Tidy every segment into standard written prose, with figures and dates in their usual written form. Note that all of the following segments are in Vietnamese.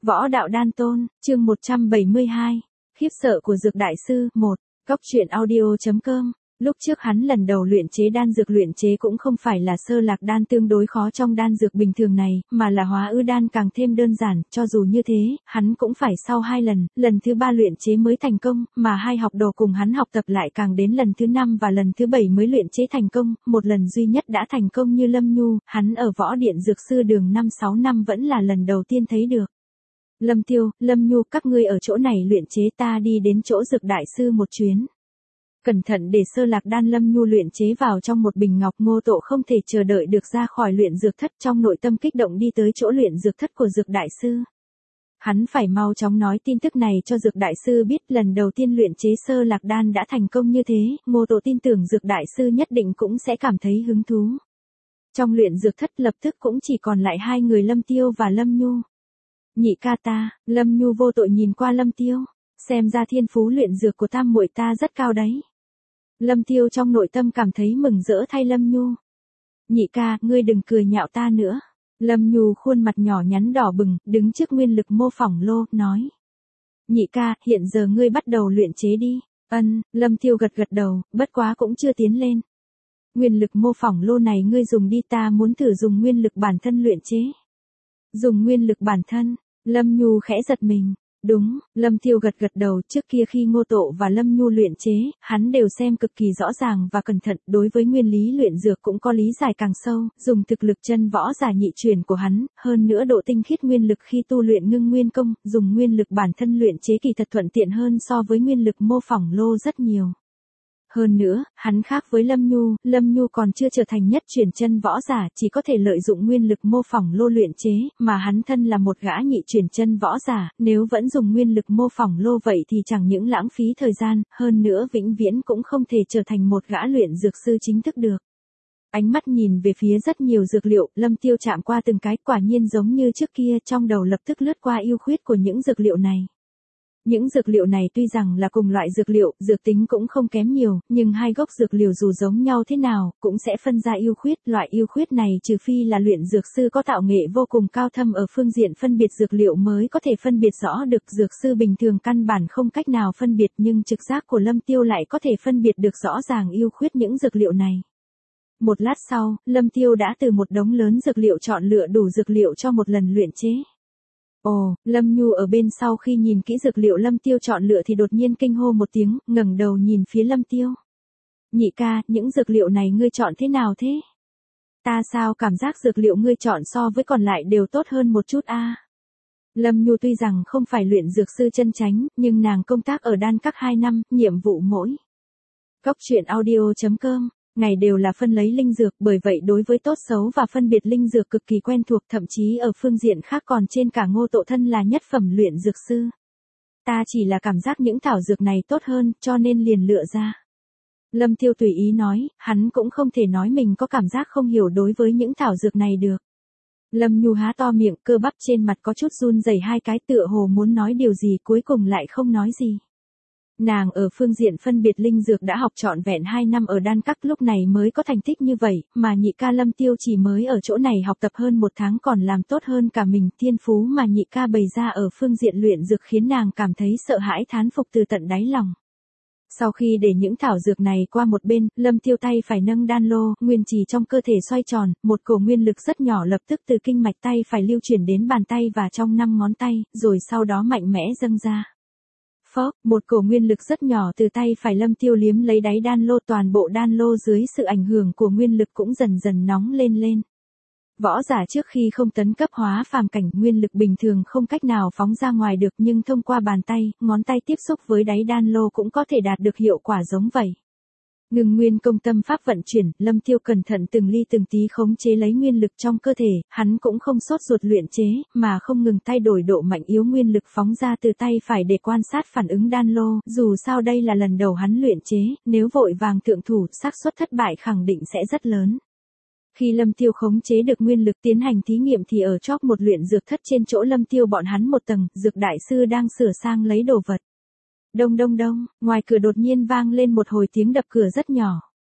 Võ đạo đan tôn, chương 172. Khiếp sợ của dược đại sư, 1. Góc truyện audio.com. Lúc trước hắn lần đầu luyện chế đan dược luyện chế cũng không phải là sơ lạc đan tương đối khó trong đan dược bình thường này, mà là hóa ư đan càng thêm đơn giản, cho dù như thế, hắn cũng phải sau 2 lần thứ 3 luyện chế mới thành công, mà hai học đồ cùng hắn học tập lại càng đến lần thứ 5 và lần thứ 7 mới luyện chế thành công, một lần duy nhất đã thành công như Lâm Nhu, hắn ở võ điện dược sư đường 5-6 năm vẫn là lần đầu tiên thấy được. Lâm Tiêu, Lâm Nhu các ngươi ở chỗ này luyện chế ta đi đến chỗ dược đại sư một chuyến. Cẩn thận để sơ lạc đan Lâm Nhu luyện chế vào trong một bình ngọc Ngô Tộ không thể chờ đợi được ra khỏi luyện dược thất trong nội tâm kích động đi tới chỗ luyện dược thất của dược đại sư. Hắn phải mau chóng nói tin tức này cho dược đại sư biết lần đầu tiên luyện chế sơ lạc đan đã thành công như thế, Ngô Tộ tin tưởng dược đại sư nhất định cũng sẽ cảm thấy hứng thú. Trong luyện dược thất lập tức cũng chỉ còn lại 2 người Lâm Tiêu và Lâm Nhu. Nhị ca ta, Lâm Nhu vô tội nhìn qua Lâm Tiêu, xem ra thiên phú luyện dược của tam muội ta rất cao đấy. Lâm Tiêu trong nội tâm cảm thấy mừng rỡ thay Lâm Nhu. Nhị ca, ngươi đừng cười nhạo ta nữa. Lâm Nhu khuôn mặt nhỏ nhắn đỏ bừng, đứng trước nguyên lực mô phỏng lô, nói. Nhị ca, hiện giờ ngươi bắt đầu luyện chế đi. Lâm Tiêu gật đầu, bất quá cũng chưa tiến lên. Nguyên lực mô phỏng lô này ngươi dùng đi, ta muốn thử dùng nguyên lực bản thân luyện chế. Dùng nguyên lực bản thân, Lâm Nhu khẽ giật mình. Đúng, Lâm Tiêu gật đầu, trước kia khi Ngô Tộ và Lâm Nhu luyện chế, hắn đều xem cực kỳ rõ ràng và cẩn thận, đối với nguyên lý luyện dược cũng có lý giải càng sâu, dùng thực lực chân võ giả nhị truyền của hắn, hơn nữa độ tinh khiết nguyên lực khi tu luyện ngưng nguyên công, dùng nguyên lực bản thân luyện chế kỳ thật thuận tiện hơn so với nguyên lực mô phỏng lô rất nhiều. Hơn nữa, hắn khác với Lâm Nhu còn chưa trở thành nhất truyền chân võ giả, chỉ có thể lợi dụng nguyên lực mô phỏng lô luyện chế, mà hắn thân là một gã nhị truyền chân võ giả, nếu vẫn dùng nguyên lực mô phỏng lô vậy thì chẳng những lãng phí thời gian, hơn nữa vĩnh viễn cũng không thể trở thành một gã luyện dược sư chính thức được. Ánh mắt nhìn về phía rất nhiều dược liệu, Lâm Tiêu chạm qua từng cái, quả nhiên giống như trước kia, trong đầu lập tức lướt qua ưu khuyết của những dược liệu này. Những dược liệu này tuy rằng là cùng loại dược liệu, dược tính cũng không kém nhiều, nhưng hai gốc dược liệu dù giống nhau thế nào, cũng sẽ phân ra ưu khuyết. Loại ưu khuyết này trừ phi là luyện dược sư có tạo nghệ vô cùng cao thâm ở phương diện phân biệt dược liệu mới có thể phân biệt rõ được, dược sư bình thường căn bản không cách nào phân biệt, nhưng trực giác của Lâm Tiêu lại có thể phân biệt được rõ ràng ưu khuyết những dược liệu này. Một lát sau, Lâm Tiêu đã từ một đống lớn dược liệu chọn lựa đủ dược liệu cho một lần luyện chế. Ồ, Lâm Nhu ở bên sau khi nhìn kỹ dược liệu Lâm Tiêu chọn lựa thì đột nhiên kinh hô một tiếng, ngẩng đầu nhìn phía Lâm Tiêu. Nhị ca, những dược liệu này ngươi chọn thế nào thế? Ta sao cảm giác dược liệu ngươi chọn so với còn lại đều tốt hơn một chút a? Lâm Nhu tuy rằng không phải luyện dược sư chân chánh, nhưng nàng công tác ở đan các 2 năm, nhiệm vụ mỗi. Góc truyện audio.com. Ngày đều là phân lấy linh dược, bởi vậy đối với tốt xấu và phân biệt linh dược cực kỳ quen thuộc, thậm chí ở phương diện khác còn trên cả Ngô Tộ thân là nhất phẩm luyện dược sư. Ta chỉ là cảm giác những thảo dược này tốt hơn, cho nên liền lựa ra. Lâm Tiêu tùy ý nói, hắn cũng không thể nói mình có cảm giác không hiểu đối với những thảo dược này được. Lâm Nhu há to miệng, cơ bắp trên mặt có chút run rẩy 2 cái, tựa hồ muốn nói điều gì cuối cùng lại không nói gì. Nàng ở phương diện phân biệt linh dược đã học trọn vẹn 2 năm ở đan các, lúc này mới có thành tích như vậy, mà nhị ca Lâm Tiêu chỉ mới ở chỗ này học tập hơn 1 tháng còn làm tốt hơn cả mình, thiên phú mà nhị ca bày ra ở phương diện luyện dược khiến nàng cảm thấy sợ hãi thán phục từ tận đáy lòng. Sau khi để những thảo dược này qua một bên, Lâm Tiêu tay phải nâng đan lô, nguyên trì trong cơ thể xoay tròn, một cổ nguyên lực rất nhỏ lập tức từ kinh mạch tay phải lưu chuyển đến bàn tay và trong 5 ngón tay, rồi sau đó mạnh mẽ dâng ra. Phốc, một cổ nguyên lực rất nhỏ từ tay phải Lâm Tiêu liếm lấy đáy đan lô, toàn bộ đan lô dưới sự ảnh hưởng của nguyên lực cũng dần dần nóng lên. Võ giả trước khi không tấn cấp hóa phàm cảnh, nguyên lực bình thường không cách nào phóng ra ngoài được, nhưng thông qua bàn tay, ngón tay tiếp xúc với đáy đan lô cũng có thể đạt được hiệu quả giống vậy. Ngừng nguyên công tâm pháp vận chuyển, Lâm Tiêu cẩn thận từng ly từng tí khống chế lấy nguyên lực trong cơ thể, hắn cũng không sốt ruột luyện chế, mà không ngừng thay đổi độ mạnh yếu nguyên lực phóng ra từ tay phải để quan sát phản ứng đan lô, dù sao đây là lần đầu hắn luyện chế, nếu vội vàng thượng thủ, xác suất thất bại khẳng định sẽ rất lớn. Khi Lâm Tiêu khống chế được nguyên lực tiến hành thí nghiệm thì ở chóp một luyện dược thất trên chỗ Lâm Tiêu bọn hắn một tầng, dược đại sư đang sửa sang lấy đồ vật. Đông, ngoài cửa đột nhiên vang lên một hồi tiếng đập cửa rất nhỏ.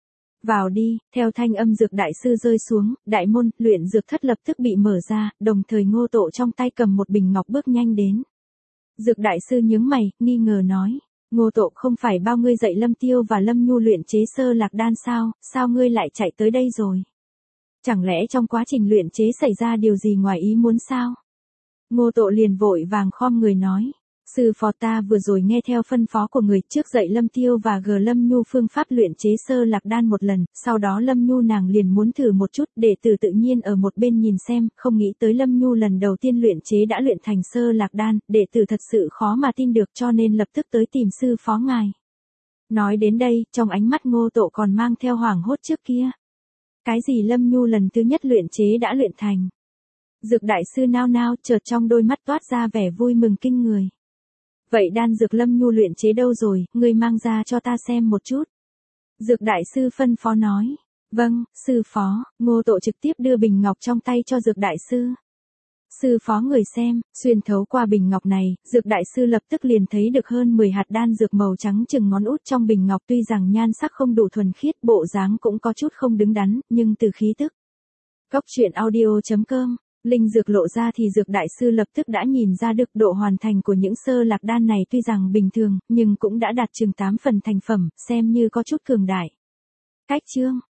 Vào đi, theo thanh âm dược đại sư rơi xuống, đại môn, luyện dược thất lập tức bị mở ra, đồng thời Ngô Tộ trong tay cầm một bình ngọc bước nhanh đến. Dược đại sư nhướng mày, nghi ngờ nói, Ngô Tộ không phải bao ngươi dạy Lâm Tiêu và Lâm Nhu luyện chế sơ lạc đan sao ngươi lại chạy tới đây rồi? Chẳng lẽ trong quá trình luyện chế xảy ra điều gì ngoài ý muốn sao? Ngô Tộ liền vội vàng khom người nói. Sư phó ta vừa rồi nghe theo phân phó của người trước dạy Lâm Tiêu và Lâm Nhu phương pháp luyện chế sơ lạc đan một lần, sau đó Lâm Nhu nàng liền muốn thử một chút, đệ tử tự nhiên ở một bên nhìn xem, không nghĩ tới Lâm Nhu lần đầu tiên luyện chế đã luyện thành sơ lạc đan, đệ tử thật sự khó mà tin được cho nên lập tức tới tìm sư phó ngài. Nói đến đây, trong ánh mắt Ngô Tộ còn mang theo hoảng hốt trước kia. Cái gì Lâm Nhu lần thứ nhất luyện chế đã luyện thành? Dược đại sư nao nao, chợt trong đôi mắt toát ra vẻ vui mừng kinh người. Vậy đan dược Lâm Nhu luyện chế đâu rồi, ngươi mang ra cho ta xem một chút. Dược đại sư phân phó nói. Vâng, sư phó. Ngô Tộ trực tiếp đưa bình ngọc trong tay cho dược đại sư. Sư phó người xem, xuyên thấu qua bình ngọc này, dược đại sư lập tức liền thấy được hơn 10 hạt đan dược màu trắng chừng ngón út trong bình ngọc, tuy rằng nhan sắc không đủ thuần khiết, bộ dáng cũng có chút không đứng đắn, nhưng từ khí tức. Cốc truyện audio.com, linh dược lộ ra thì dược đại sư lập tức đã nhìn ra được độ hoàn thành của những sơ lạc đan này tuy rằng bình thường, nhưng cũng đã đạt chừng 8 phần thành phẩm, xem như có chút cường đại. Cách chương